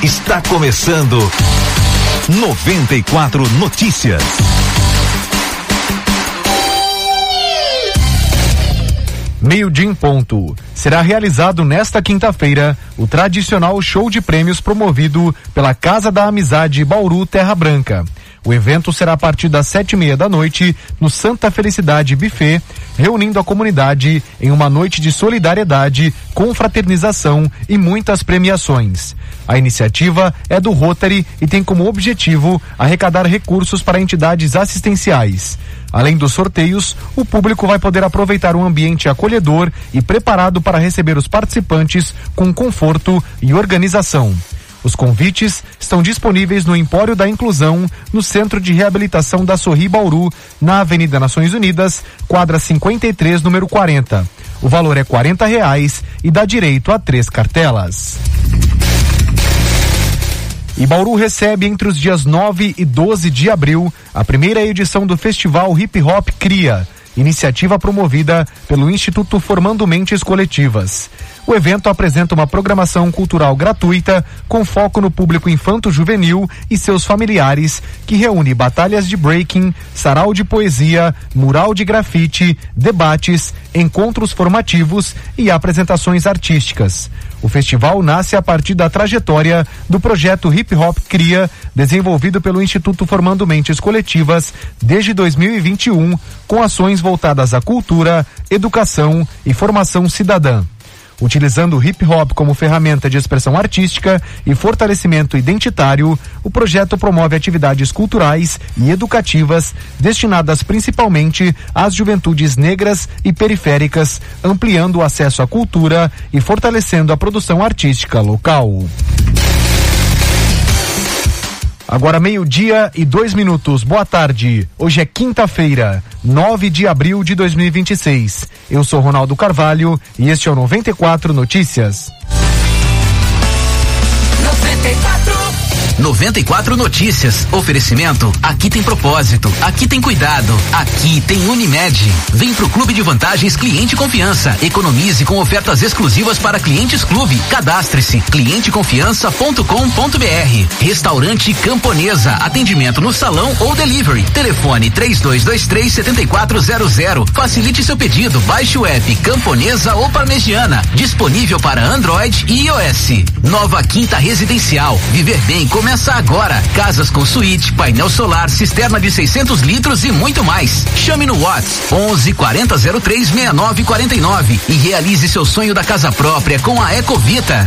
Está começando 94 Notícias. Meio-dia em ponto. Será realizado nesta quinta-feira o tradicional show de prêmios promovido pela Casa da Amizade Bauru Terra Branca. O evento será a partir das 7:30 da noite no Santa Felicidade Buffet, reunindo a comunidade em uma noite de solidariedade, confraternização e muitas premiações. A iniciativa é do Rotary e tem como objetivo arrecadar recursos para entidades assistenciais. Além dos sorteios, o público vai poder aproveitar um ambiente acolhedor e preparado para receber os participantes com conforto e organização. Os convites estão disponíveis no Empório da Inclusão, no Centro de Reabilitação da Sorri Bauru, na Avenida Nações Unidas, quadra 53, número 40. O valor é R$40 e dá direito a 3 cartelas. E Bauru recebe entre os dias 9 e 12 de abril a primeira edição do Festival Hip Hop Cria, iniciativa promovida pelo Instituto Formando Mentes Coletivas. O evento apresenta uma programação cultural gratuita com foco no público infanto-juvenil e seus familiares, que reúne batalhas de breaking, sarau de poesia, mural de grafite, debates, encontros formativos e apresentações artísticas. O festival nasce a partir da trajetória do projeto Hip Hop Cria, desenvolvido pelo Instituto Formando Mentes Coletivas desde 2021, com ações voltadas à cultura, educação e formação cidadã. Utilizando o hip hop como ferramenta de expressão artística e fortalecimento identitário, o projeto promove atividades culturais e educativas destinadas principalmente às juventudes negras e periféricas, ampliando o acesso à cultura e fortalecendo a produção artística local. Agora 12:02. Boa tarde. Hoje é quinta-feira, 9 de abril de 2026. Eu sou Ronaldo Carvalho e este é o 94 Notícias. 94 Notícias. Oferecimento. Aqui tem propósito. Aqui tem cuidado. Aqui tem Unimed. Vem pro Clube de Vantagens Cliente Confiança. Economize com ofertas exclusivas para clientes clube. Cadastre-se. clienteconfiança.com.br. Restaurante Camponesa. Atendimento no salão ou delivery. Telefone 3223-7400. Facilite seu pedido. Baixe o app Camponesa ou Parmegiana. Disponível para Android e iOS. Nova Quinta Residencial. Viver bem começa agora. Casas com suíte, painel solar, cisterna de 600 litros e muito mais. Chame no WhatsApp 11-4003-6949 e realize seu sonho da casa própria com a Ecovita.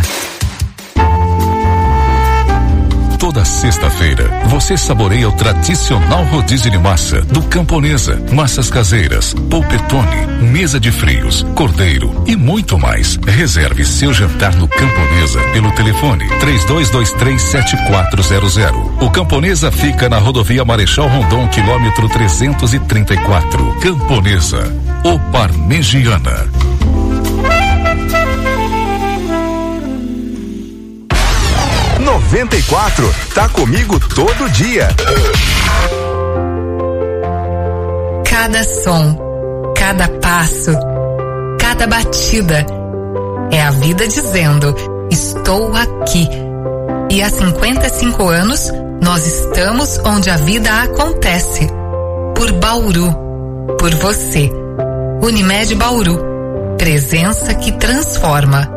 Toda sexta-feira, você saboreia o tradicional rodízio de massa do Camponesa, massas caseiras, polpetone, mesa de frios, cordeiro e muito mais. Reserve seu jantar no Camponesa pelo telefone 3223-7400. O Camponesa fica na rodovia Marechal Rondon, quilômetro 334. Camponesa, o Parmegiana. 94, tá comigo todo dia. Cada som, cada passo, cada batida é a vida dizendo: estou aqui. E há 55 anos nós estamos onde a vida acontece. Por Bauru, por você. Unimed Bauru, presença que transforma.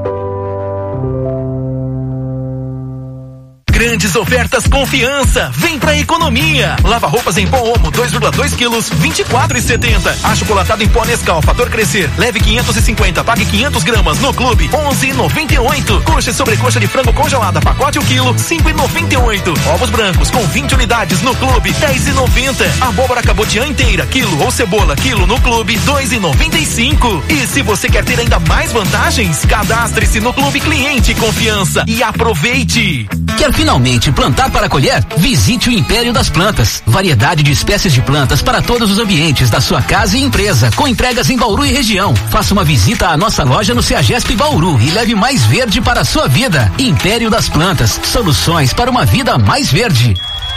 Grandes ofertas Confiança. Vem pra economia. Lava roupas em pó Omo 2,2 quilos, 24,70. Achocolatado em pó Nescau Fator Crescer. Leve 550, pague 500 gramas no clube, 11,98. Coxa e sobrecoxa de frango congelada, pacote 1 quilo, 5,98. Ovos brancos com 20 unidades no clube, 10,90. Abóbora cabotiã inteira, quilo, ou cebola, quilo no clube, 2,95. E se você quer ter ainda mais vantagens, cadastre-se no Clube Cliente Confiança e aproveite. Quer finalmente plantar para colher? Visite o Império das Plantas. Variedade de espécies de plantas para todos os ambientes da sua casa e empresa, com entregas em Bauru e região. Faça uma visita à nossa loja no CEAGESP Bauru e leve mais verde para a sua vida. Império das Plantas, soluções para uma vida mais verde.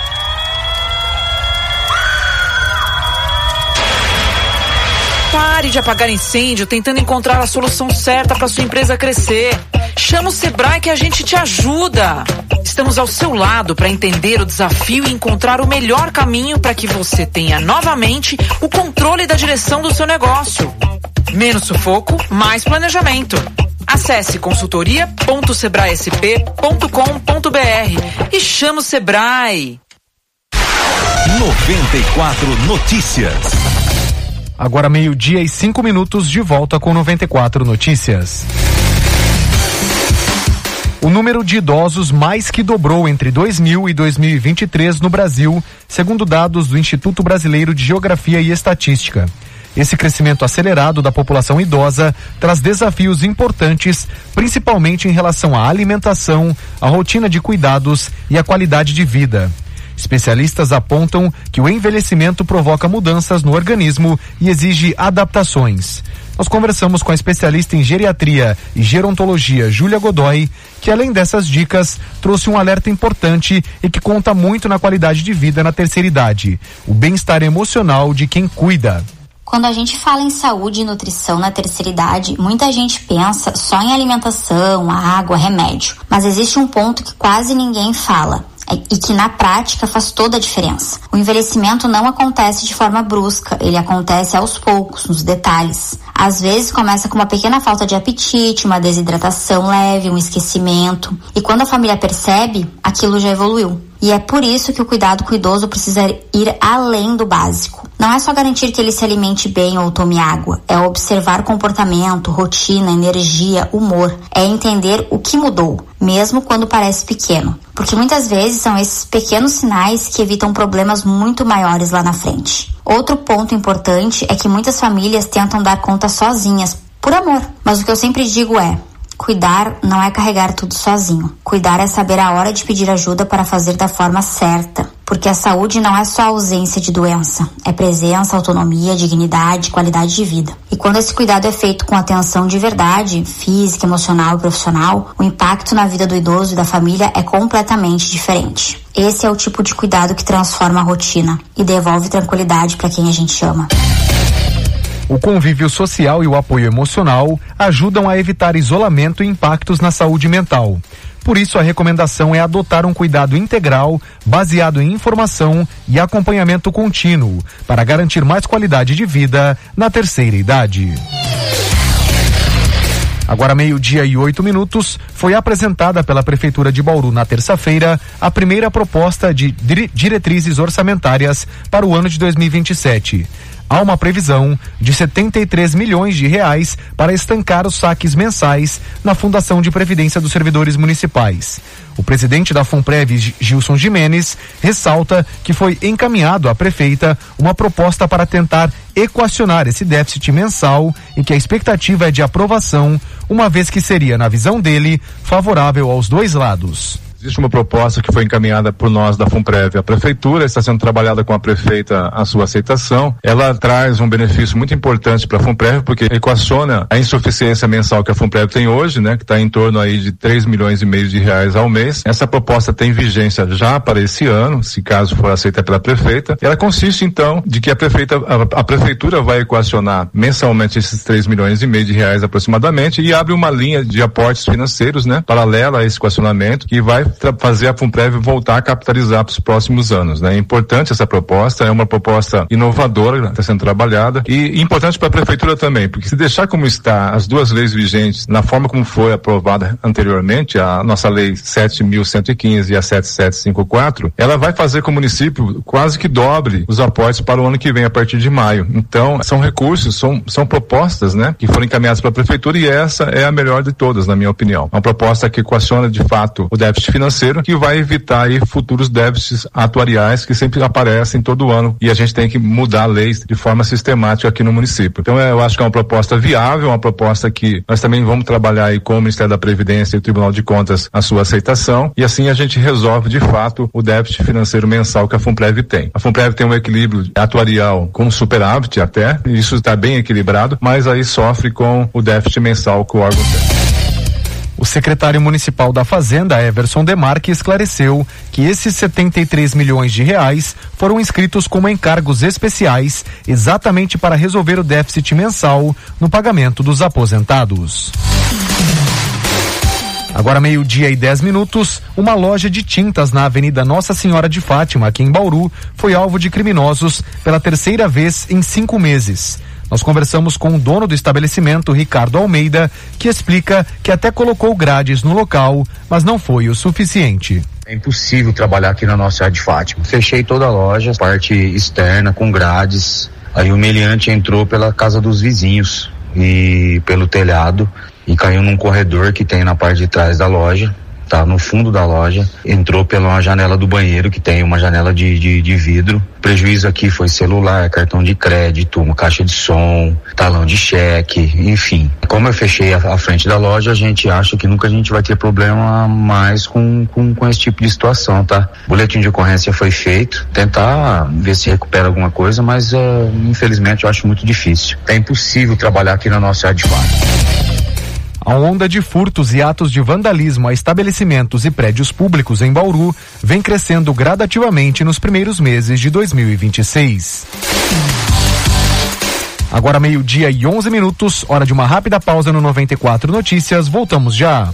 Pare de apagar incêndio tentando encontrar a solução certa para sua empresa crescer. Chama o Sebrae que a gente te ajuda. Estamos ao seu lado para entender o desafio e encontrar o melhor caminho para que você tenha novamente o controle da direção do seu negócio. Menos sufoco, mais planejamento. Acesse consultoria.sebraesp.com.br e chama o Sebrae. 94 Notícias. Agora 12:05, de volta com 94 Notícias. O número de idosos mais que dobrou entre 2000 e 2023 no Brasil, segundo dados do Instituto Brasileiro de Geografia e Estatística. Esse crescimento acelerado da população idosa traz desafios importantes, principalmente em relação à alimentação, à rotina de cuidados e à qualidade de vida. Especialistas apontam que o envelhecimento provoca mudanças no organismo e exige adaptações. Nós conversamos com a especialista em geriatria e gerontologia, Júlia Godoy, que além dessas dicas, trouxe um alerta importante e que conta muito na qualidade de vida na terceira idade: o bem-estar emocional de quem cuida. Quando a gente fala em saúde e nutrição na terceira idade, muita gente pensa só em alimentação, água, remédio. Mas existe um ponto que quase ninguém fala e que na prática faz toda a diferença. O envelhecimento não acontece de forma brusca, ele acontece aos poucos, nos detalhes. Às vezes começa com uma pequena falta de apetite, uma desidratação leve, um esquecimento. E quando a família percebe, aquilo já evoluiu. E é por isso que o cuidado com o idoso precisa ir além do básico. Não é só garantir que ele se alimente bem ou tome água, é observar comportamento, rotina, energia, humor. É entender o que mudou, mesmo quando parece pequeno. Porque muitas vezes são esses pequenos sinais que evitam problemas muito maiores lá na frente. Outro ponto importante é que muitas famílias tentam dar conta sozinhas, por amor. Mas o que eu sempre digo é: cuidar não é carregar tudo sozinho. Cuidar é saber a hora de pedir ajuda para fazer da forma certa. Porque a saúde não é só ausência de doença, é presença, autonomia, dignidade, qualidade de vida. E quando esse cuidado é feito com atenção de verdade, física, emocional e profissional, o impacto na vida do idoso e da família é completamente diferente. Esse é o tipo de cuidado que transforma a rotina e devolve tranquilidade para quem a gente ama. O convívio social e o apoio emocional ajudam a evitar isolamento e impactos na saúde mental. Por isso, a recomendação é adotar um cuidado integral, baseado em informação e acompanhamento contínuo, para garantir mais qualidade de vida na terceira idade. Agora 12:08, foi apresentada pela Prefeitura de Bauru na terça-feira a primeira proposta de diretrizes orçamentárias para o ano de 2027. Há uma previsão de 73 milhões de reais para estancar os saques mensais na Fundação de Previdência dos Servidores Municipais. O presidente da Funprev, Gilson Jimenez, ressalta que foi encaminhado à prefeita uma proposta para tentar equacionar esse déficit mensal e que a expectativa é de aprovação, uma vez que seria, na visão dele, favorável aos dois lados. Existe uma proposta que foi encaminhada por nós da Funprev à Prefeitura, está sendo trabalhada com a prefeita a sua aceitação. Ela traz um benefício muito importante para a Funprev, porque equaciona a insuficiência mensal que a Funprev tem hoje, né, que está em torno aí de 3,5 milhões de reais ao mês. Essa proposta tem vigência já para esse ano, se caso for aceita pela prefeita. Ela consiste então de que a prefeitura vai equacionar mensalmente esses 3,5 milhões de reais aproximadamente e abre uma linha de aportes financeiros, né, paralela a esse equacionamento, que vai fazer a Funprev voltar a capitalizar para os próximos anos, né? É importante essa proposta, é uma proposta inovadora, está sendo trabalhada e importante para a prefeitura também, porque se deixar como está as duas leis vigentes, na forma como foi aprovada anteriormente, a nossa lei 7.115 e a 7754, ela vai fazer com que o município quase que dobre os aportes para o ano que vem, a partir de maio. Então, são recursos, são propostas, né, que foram encaminhadas para a prefeitura e essa é a melhor de todas, na minha opinião. Uma proposta que equaciona de fato o déficit financeiro, que vai evitar aí futuros déficits atuariais que sempre aparecem todo ano e a gente tem que mudar leis de forma sistemática aqui no município. Então eu acho que é uma proposta viável, uma proposta que nós também vamos trabalhar aí com o Ministério da Previdência e o Tribunal de Contas a sua aceitação e assim a gente resolve de fato o déficit financeiro mensal que a Funprev tem. A Funprev tem um equilíbrio atuarial com superávit até, e isso está bem equilibrado, mas aí sofre com o déficit mensal que o órgão tem. O secretário municipal da Fazenda, Everson Demarque, esclareceu que esses 73 milhões de reais foram inscritos como encargos especiais exatamente para resolver o déficit mensal no pagamento dos aposentados. Agora 12:10, uma loja de tintas na Avenida Nossa Senhora de Fátima, aqui em Bauru, foi alvo de criminosos pela terceira vez em 5 meses. Nós conversamos com o dono do estabelecimento, Ricardo Almeida, que explica que até colocou grades no local, mas não foi o suficiente. É impossível trabalhar aqui na Nossa Senhora de Fátima. Fechei toda a loja, parte externa com grades. Aí o meliante entrou pela casa dos vizinhos e pelo telhado e caiu num corredor que tem na parte de trás da loja, tá no fundo da loja, entrou pela janela do banheiro, que tem uma janela de vidro. O prejuízo aqui foi celular, cartão de crédito, uma caixa de som, talão de cheque, enfim. Como eu fechei a frente da loja, a gente acha que nunca a gente vai ter problema mais com esse tipo de situação, tá? O boletim de ocorrência foi feito, tentar ver se recupera alguma coisa, mas infelizmente eu acho muito difícil. É impossível trabalhar aqui na Nossa Senhora de Fátima. A onda de furtos e atos de vandalismo a estabelecimentos e prédios públicos em Bauru vem crescendo gradativamente nos primeiros meses de 2026. Agora 12:11, hora de uma rápida pausa no 94 Notícias. Voltamos já.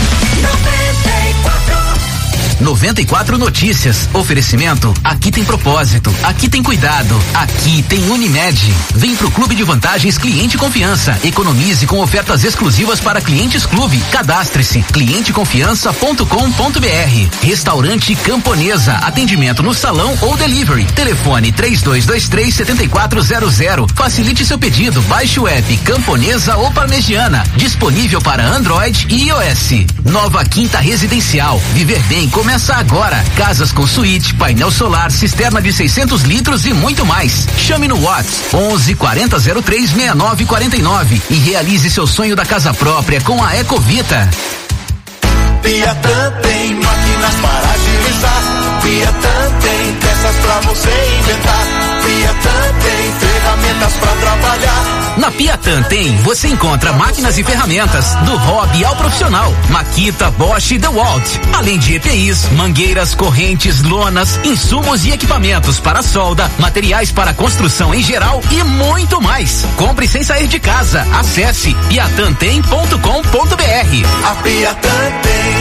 94 Notícias. Oferecimento. Aqui tem propósito. Aqui tem cuidado. Aqui tem Unimed. Vem pro Clube de Vantagens Cliente Confiança. Economize com ofertas exclusivas para clientes clube. Cadastre-se. clienteconfiança.com.br. Restaurante Camponesa. Atendimento no salão ou delivery. Telefone 3223-7400. Facilite seu pedido. Baixe o app Camponesa ou Parmegiana. Disponível para Android e iOS. Nova Quinta Residencial. Viver bem começa agora. Casas com suíte, painel solar, cisterna de 600 litros e muito mais. Chame no WhatsApp 11-4003-6949 e realize seu sonho da casa própria com a Ecovita. Piatã tem máquinas para agilizar. Piatã tem peças pra você inventar. Piatã tem ferramentas pra trabalhar. Na Piatã você encontra máquinas e ferramentas do hobby ao profissional. Makita, Bosch e DeWalt. Além de EPIs, mangueiras, correntes, lonas, insumos e equipamentos para solda, materiais para construção em geral e muito mais. Compre sem sair de casa. Acesse piatantem.com.br. A Piatã tem.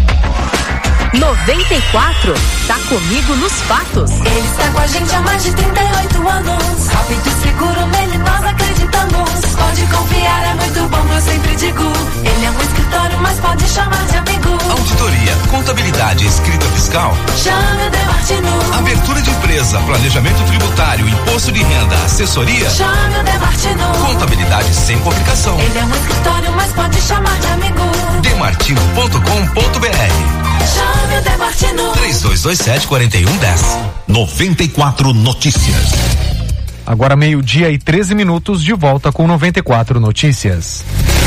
94, tá comigo nos fatos. Ele está com a gente há mais de 38 anos. Rápido e seguro, nele nós acreditamos. Pode confiar, é muito bom, eu sempre digo. Ele é um escritório, mas pode chamar de amigo. Auditoria, contabilidade, escrita fiscal. Chame o Demartino. Abertura de empresa, planejamento tributário, imposto de renda, assessoria. Chame o Demartino. Contabilidade sem complicação. Ele é um escritório, mas pode chamar de amigo. Demartino.com.br. Chame o Demartino. 3227-4110. 94 Notícias. Agora 12:13, de volta com 94 Notícias.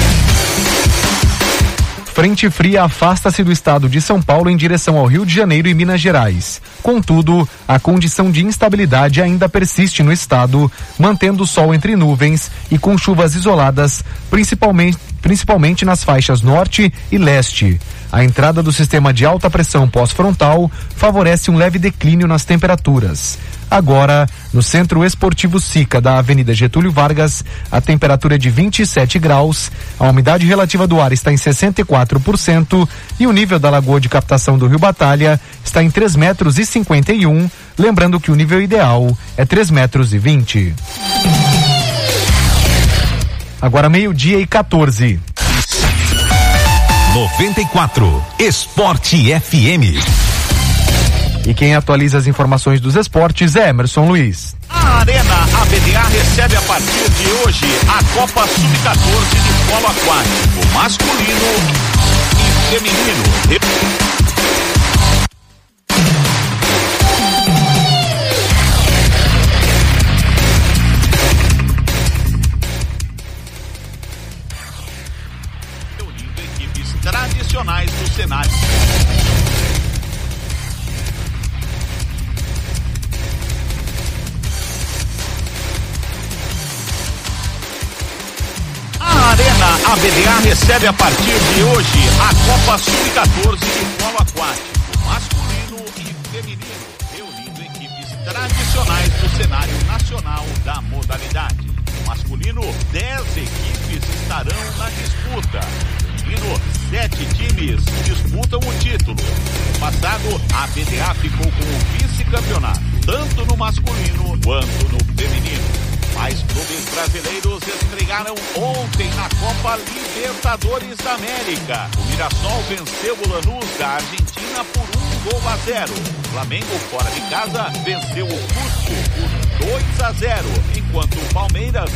Frente fria afasta-se do estado de São Paulo em direção ao Rio de Janeiro e Minas Gerais. Contudo, a condição de instabilidade ainda persiste no estado, mantendo o sol entre nuvens e com chuvas isoladas, principalmente nas faixas norte e leste. A entrada do sistema de alta pressão pós-frontal favorece um leve declínio nas temperaturas. Agora, no Centro Esportivo Sica da Avenida Getúlio Vargas, a temperatura é de 27 graus, a umidade relativa do ar está em 64% e o nível da lagoa de captação do Rio Batalha está em 3,51 metros, lembrando que o nível ideal é 3,20 metros. Agora 12:14. 94 Esporte FM. E quem atualiza as informações dos esportes é Emerson Luiz. A Arena ABDA recebe a partir de hoje a Copa Sub-14 de polo aquático, masculino e feminino. Reunindo equipes tradicionais do cenário. A Arena ABDA recebe a partir de hoje a Copa Sub-14 de polo aquático, masculino e feminino, reunindo equipes tradicionais do cenário nacional da modalidade. No masculino, 10 equipes estarão na disputa. No feminino, 7 times disputam o título. No passado, a BDA ficou com o vice-campeonato, tanto no masculino quanto no feminino. Mais clubes brasileiros estrearam ontem na Copa Libertadores da América. O Mirassol venceu o Lanús da Argentina por 1-0. Flamengo, fora de casa, venceu o Cusco por 2-0, enquanto o Palmeiras...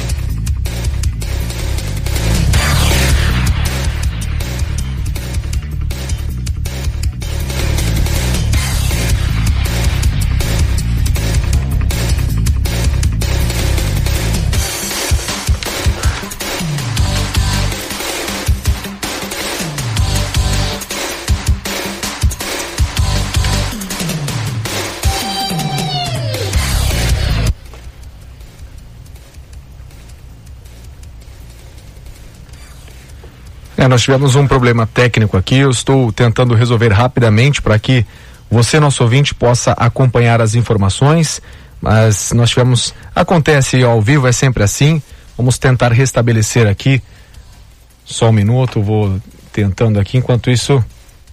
Nós tivemos um problema técnico aqui, eu estou tentando resolver rapidamente para que você, nosso ouvinte, possa acompanhar as informações, mas nós tivemos, acontece ao vivo, é sempre assim, vamos tentar restabelecer aqui, só um minuto, vou tentando aqui, enquanto isso...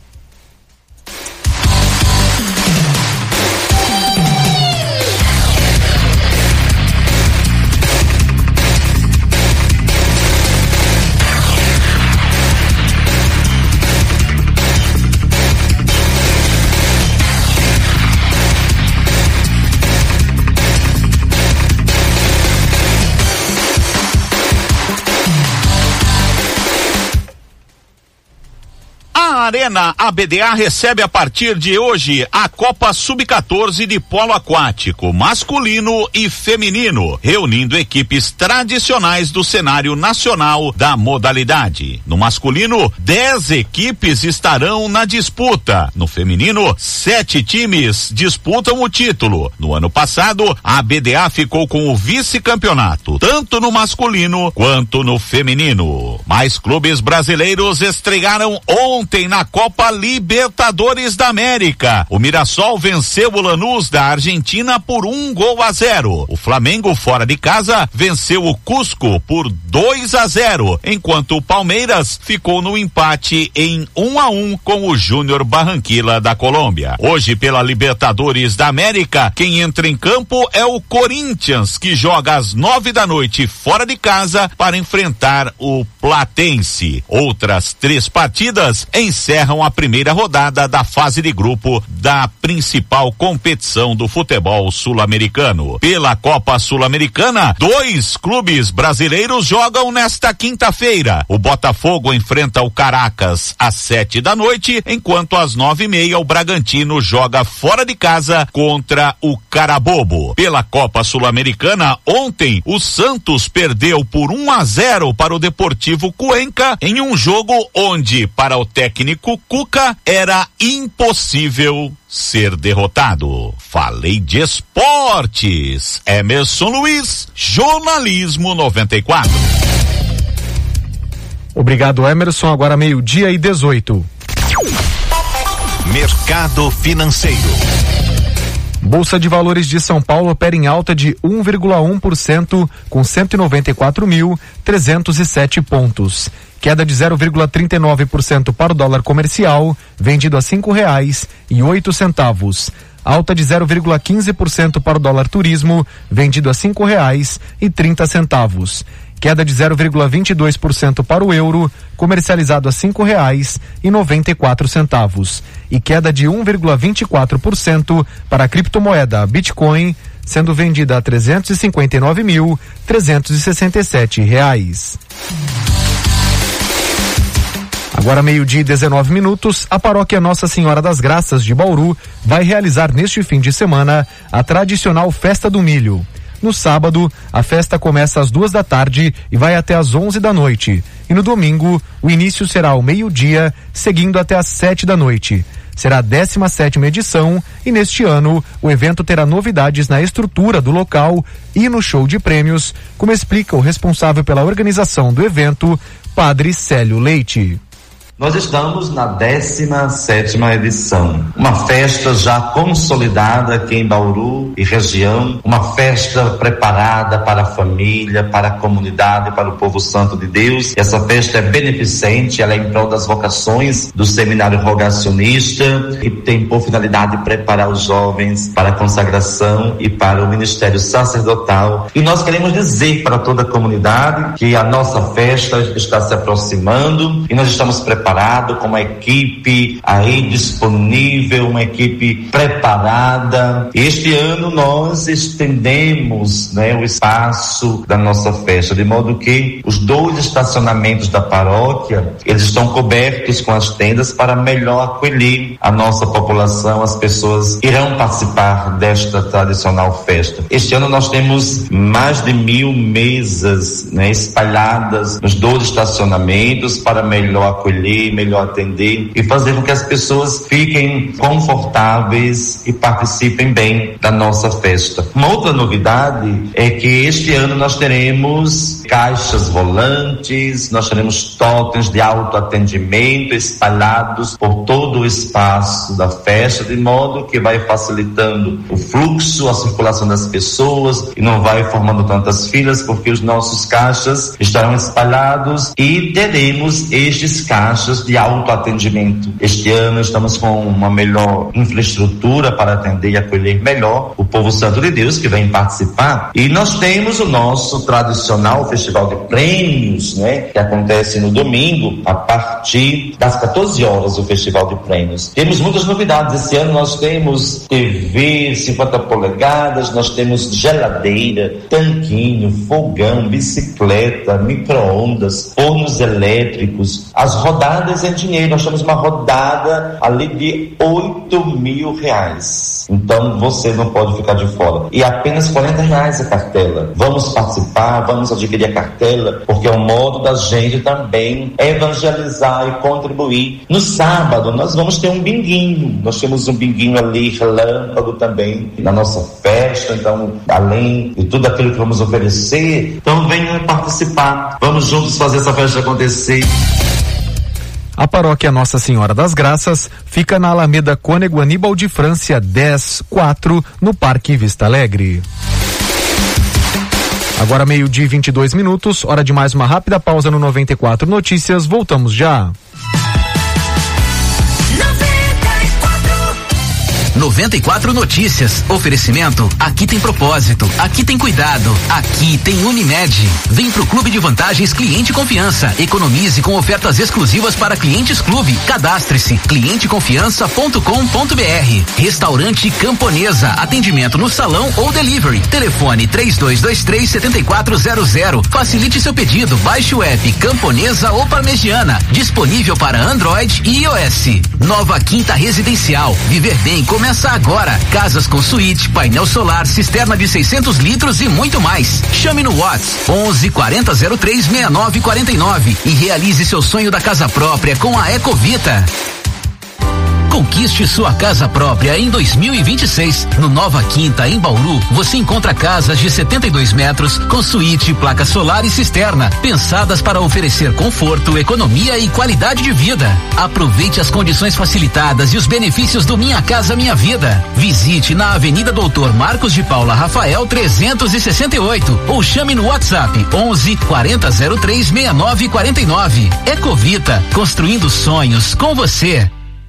Arena ABDA recebe a partir de hoje a Copa Sub-14 de polo aquático, masculino e feminino, reunindo equipes tradicionais do cenário nacional da modalidade. No masculino, 10 equipes estarão na disputa. No feminino, 7 times disputam o título. No ano passado, a ABDA ficou com o vice-campeonato, tanto no masculino quanto no feminino. Mais clubes brasileiros estrearam ontem na Copa Libertadores da América. O Mirassol venceu o Lanús da Argentina por 1-0. O Flamengo, fora de casa, venceu o Cusco por 2-0, enquanto o Palmeiras ficou no empate em 1-1 com o Júnior Barranquilla da Colômbia. Hoje, pela Libertadores da América, quem entra em campo é o Corinthians, que joga às 9h fora de casa para enfrentar o Platense. Outras 3 partidas encerram a primeira rodada da fase de grupo da principal competição do futebol sul-americano. Pela Copa Sul-Americana, 2 clubes brasileiros jogam nesta quinta-feira. O Botafogo enfrenta o Caracas às 7h, enquanto às 9h30 o Bragantino joga fora de casa contra o Carabobo. Pela Copa Sul-Americana, ontem o Santos perdeu por 1-0 para o Deportivo Cuenca em um jogo onde, para o técnico Cuca, era impossível ser derrotado. Falei de esportes. Emerson Luiz, Jornalismo 94. Obrigado, Emerson. Agora 12:18. Mercado financeiro. Bolsa de Valores de São Paulo opera em alta de 1,1% com 194.307 pontos. Queda de 0,39% para o dólar comercial, vendido a R$5,08. Alta de 0,15% para o dólar turismo, vendido a R$5,30. Queda de 0,22% para o euro, comercializado a R$5,94. E queda de 1,24% para a criptomoeda Bitcoin, sendo vendida a R$359.367. Agora 12:19, a paróquia Nossa Senhora das Graças de Bauru vai realizar neste fim de semana a tradicional Festa do Milho. No sábado, a festa começa às 14h e vai até às 23h. E no domingo, o início será ao meio-dia, seguindo até às 19h. Será a 17ª edição e neste ano o evento terá novidades na estrutura do local e no show de prêmios, como explica o responsável pela organização do evento, Padre Célio Leite. Nós estamos na 17ª edição, uma festa já consolidada aqui em Bauru e região, uma festa preparada para a família, para a comunidade, para o povo santo de Deus. Essa festa é beneficente, ela é em prol das vocações do seminário rogacionista e tem por finalidade preparar os jovens para a consagração e para o ministério sacerdotal. E nós queremos dizer para toda a comunidade que a nossa festa está se aproximando e nós estamos preparados com uma equipe aí disponível, uma equipe preparada. Este ano nós estendemos, o espaço da nossa festa, de modo que os 2 estacionamentos da paróquia, eles estão cobertos com as tendas para melhor acolher a nossa população. As pessoas irão participar desta tradicional festa. Este ano nós temos mais de 1.000 mesas, espalhadas nos 2 estacionamentos para melhor acolher, melhor atender e fazer com que as pessoas fiquem confortáveis e participem bem da nossa festa. Uma outra novidade é que este ano nós teremos caixas volantes, nós teremos totens de autoatendimento espalhados por todo o espaço da festa, de modo que vai facilitando o fluxo, a circulação das pessoas e não vai formando tantas filas, porque os nossos caixas estarão espalhados e teremos estes caixas de autoatendimento. Este ano estamos com uma melhor infraestrutura para atender e acolher melhor o povo santo de Deus que vem participar. E nós temos o nosso tradicional Festival de Prêmios, que acontece no domingo, a partir das 14 horas, o Festival de Prêmios. Temos muitas novidades. Esse ano nós temos TV 50 polegadas, nós temos geladeira, tanquinho, fogão, bicicleta, micro-ondas, fornos elétricos. As rodadas em dinheiro, nós temos uma rodada ali de R$8.000. Então você não pode ficar de fora. E apenas R$40 a cartela. Vamos participar, vamos adquirir a cartela, porque é um modo da gente também evangelizar e contribuir. No sábado nós vamos ter um binguinho. Nós temos um binguinho ali, relâmpago também, na nossa festa. Então, além de tudo aquilo que vamos oferecer, então venham participar. Vamos juntos fazer essa festa acontecer. A paróquia Nossa Senhora das Graças fica na Alameda Cônego Aníbal de França 10-4, no Parque Vista Alegre. Agora 12:22, hora de mais uma rápida pausa no 94 Notícias. Voltamos já. 94 Notícias. Oferecimento. Aqui tem propósito. Aqui tem cuidado. Aqui tem Unimed. Vem pro Clube de Vantagens Cliente Confiança. Economize com ofertas exclusivas para clientes Clube. Cadastre-se. clienteconfiança.com.br. Restaurante Camponesa. Atendimento no salão ou delivery. Telefone 3223-7400. Facilite seu pedido. Baixe o app Camponesa ou Parmegiana. Disponível para Android e iOS. Nova Quinta Residencial. Viver bem começa agora. Casas com suíte, painel solar, cisterna de 600 litros e muito mais. Chame no WhatsApp 11-4003-6949 e realize seu sonho da casa própria com a Ecovita. Conquiste sua casa própria em 2026. No Nova Quinta, em Bauru, você encontra casas de 72 metros com suíte, placa solar e cisterna, pensadas para oferecer conforto, economia e qualidade de vida. Aproveite as condições facilitadas e os benefícios do Minha Casa Minha Vida. Visite na Avenida Doutor Marcos de Paula Rafael 368 ou chame no WhatsApp 11-4003-6949. Ecovita, construindo sonhos com você.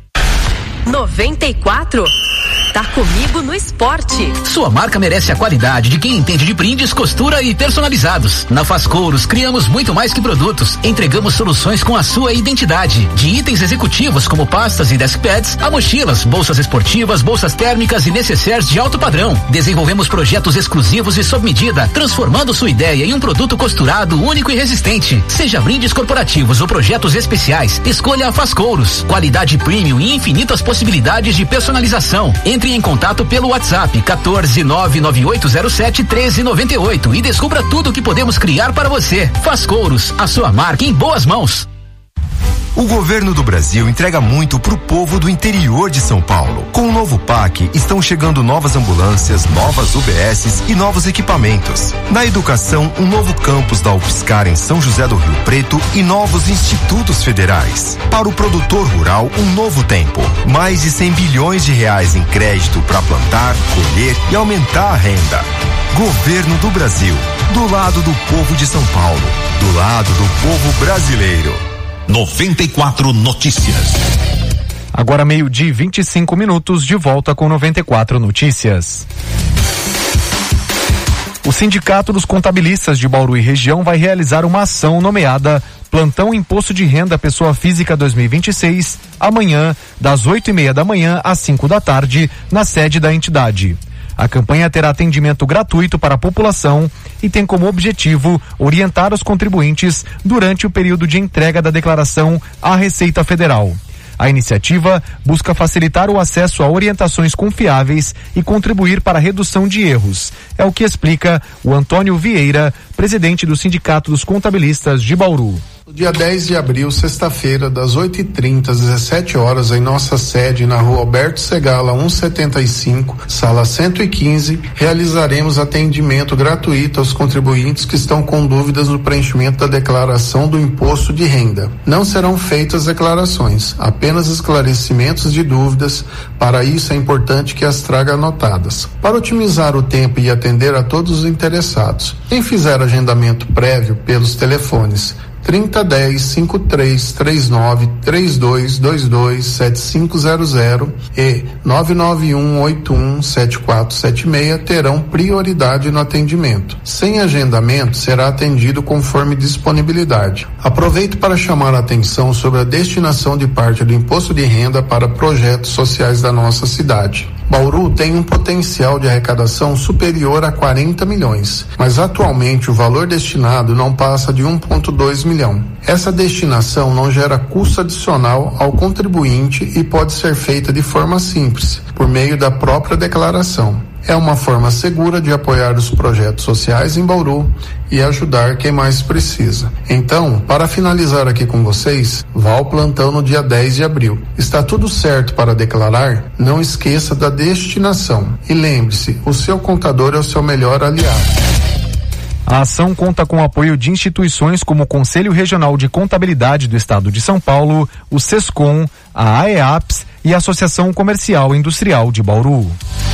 94. Tá comigo no esporte. Sua marca merece a qualidade de quem entende de brindes, costura e personalizados. Na Faz Couros, criamos muito mais que produtos. Entregamos soluções com a sua identidade. De itens executivos como pastas e desk pads, a mochilas, bolsas esportivas, bolsas térmicas e necessaires de alto padrão. Desenvolvemos projetos exclusivos e sob medida, transformando sua ideia em um produto costurado, único e resistente. Seja brindes corporativos ou projetos especiais, escolha a Faz Couros. Qualidade premium e infinitas possibilidades de personalização. Entre em contato pelo WhatsApp 14998071398 e descubra tudo o que podemos criar para você. Faz Couros, a sua marca em boas mãos. O governo do Brasil entrega muito pro povo do interior de São Paulo. Com o novo PAC, estão chegando novas ambulâncias, novas UBSs e novos equipamentos. Na educação, um novo campus da UFSCar em São José do Rio Preto e novos institutos federais. Para o produtor rural, um novo tempo. Mais de 100 bilhões de reais em crédito para plantar, colher e aumentar a renda. Governo do Brasil. Do lado do povo de São Paulo. Do lado do povo brasileiro. 94 Notícias. Agora 12:25, de volta com 94 Notícias. O Sindicato dos Contabilistas de Bauru e região vai realizar uma ação nomeada Plantão Imposto de Renda Pessoa Física 2026, amanhã, das 8:30 da manhã às 5 da tarde, na sede da entidade. A campanha terá atendimento gratuito para a população e tem como objetivo orientar os contribuintes durante o período de entrega da declaração à Receita Federal. A iniciativa busca facilitar o acesso a orientações confiáveis e contribuir para a redução de erros. É o que explica o Antônio Vieira, presidente do Sindicato dos Contabilistas de Bauru. No dia 10 de abril, sexta-feira, das 8h30 às 17 horas, em nossa sede, na rua Alberto Segala, 175, sala 115, realizaremos atendimento gratuito aos contribuintes que estão com dúvidas no preenchimento da declaração do imposto de renda. Não serão feitas declarações, apenas esclarecimentos de dúvidas. Para isso, é importante que as traga anotadas. Para otimizar o tempo e atender a todos os interessados, quem fizer agendamento prévio pelos telefones 3010-5339-3222-7500 e 991817476 terão prioridade no atendimento. Sem agendamento, será atendido conforme disponibilidade. Aproveito para chamar a atenção sobre a destinação de parte do imposto de renda para projetos sociais da nossa cidade. Bauru tem um potencial de arrecadação superior a 40 milhões, mas atualmente o valor destinado não passa de 1,2 milhão. Essa destinação não gera custo adicional ao contribuinte e pode ser feita de forma simples, por meio da própria declaração. É uma forma segura de apoiar os projetos sociais em Bauru e ajudar quem mais precisa. Então, para finalizar aqui com vocês, vá ao plantão no dia 10 de abril. Está tudo certo para declarar? Não esqueça da destinação. E lembre-se, o seu contador é o seu melhor aliado. A ação conta com o apoio de instituições como o Conselho Regional de Contabilidade do Estado de São Paulo, o SESCOM, a AEAPS e a Associação Comercial e Industrial de Bauru.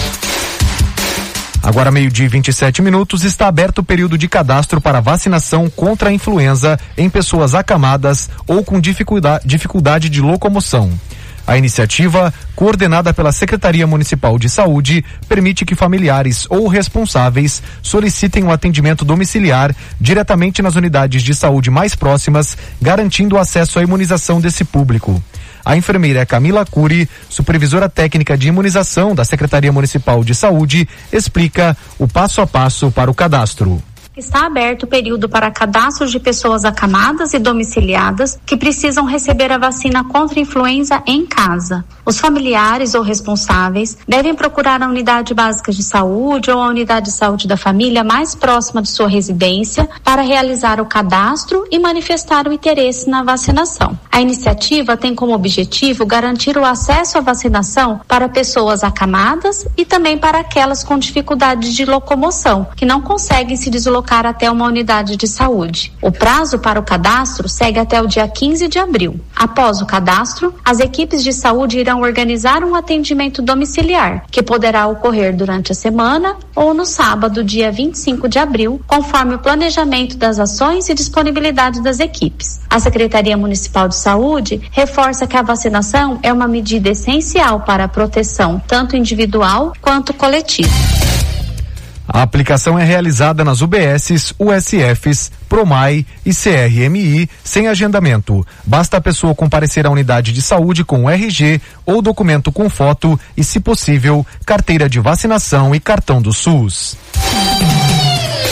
Agora 12:27, está aberto o período de cadastro para vacinação contra a influenza em pessoas acamadas ou com dificuldade de locomoção. A iniciativa, coordenada pela Secretaria Municipal de Saúde, permite que familiares ou responsáveis solicitem o atendimento domiciliar diretamente nas unidades de saúde mais próximas, garantindo o acesso à imunização desse público. A enfermeira Camila Cury, supervisora técnica de imunização da Secretaria Municipal de Saúde, explica o passo a passo para o cadastro. Está aberto o período para cadastro de pessoas acamadas e domiciliadas que precisam receber a vacina contra a influenza em casa. Os familiares ou responsáveis devem procurar a unidade básica de saúde ou a unidade de saúde da família mais próxima de sua residência para realizar o cadastro e manifestar o interesse na vacinação. A iniciativa tem como objetivo garantir o acesso à vacinação para pessoas acamadas e também para aquelas com dificuldade de locomoção, que não conseguem se deslocar até uma unidade de saúde. O prazo para o cadastro segue até o dia 15 de abril. Após o cadastro, as equipes de saúde irão organizar um atendimento domiciliar, que poderá ocorrer durante a semana ou no sábado, dia 25 de abril, conforme o planejamento das ações e disponibilidade das equipes. A Secretaria Municipal de Saúde reforça que a vacinação é uma medida essencial para a proteção tanto individual quanto coletiva. A aplicação é realizada nas UBSs, USFs, PROMAI e CRMI sem agendamento. Basta a pessoa comparecer à unidade de saúde com o RG ou documento com foto e, se possível, carteira de vacinação e cartão do SUS.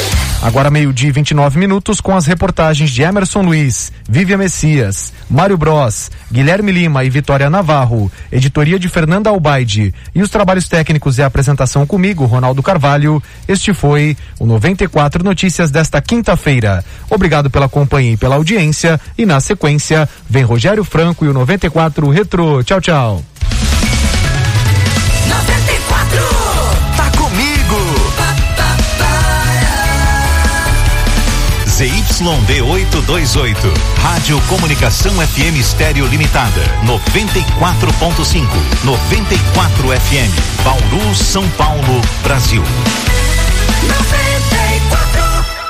Agora 12:29 com as reportagens de Emerson Luiz, Vivian Messias, Mário Bros, Guilherme Lima e Vitória Navarro, editoria de Fernanda Albaide e os trabalhos técnicos e a apresentação comigo, Ronaldo Carvalho. Este foi o 94 Notícias desta quinta-feira. Obrigado pela companhia e pela audiência e na sequência vem Rogério Franco e o 94 Retrô. Tchau, tchau. 94 tá comigo. ZYD 828, Rádio Comunicação FM Estéreo Limitada, 94.5, 94 FM, Bauru, São Paulo, Brasil. 94.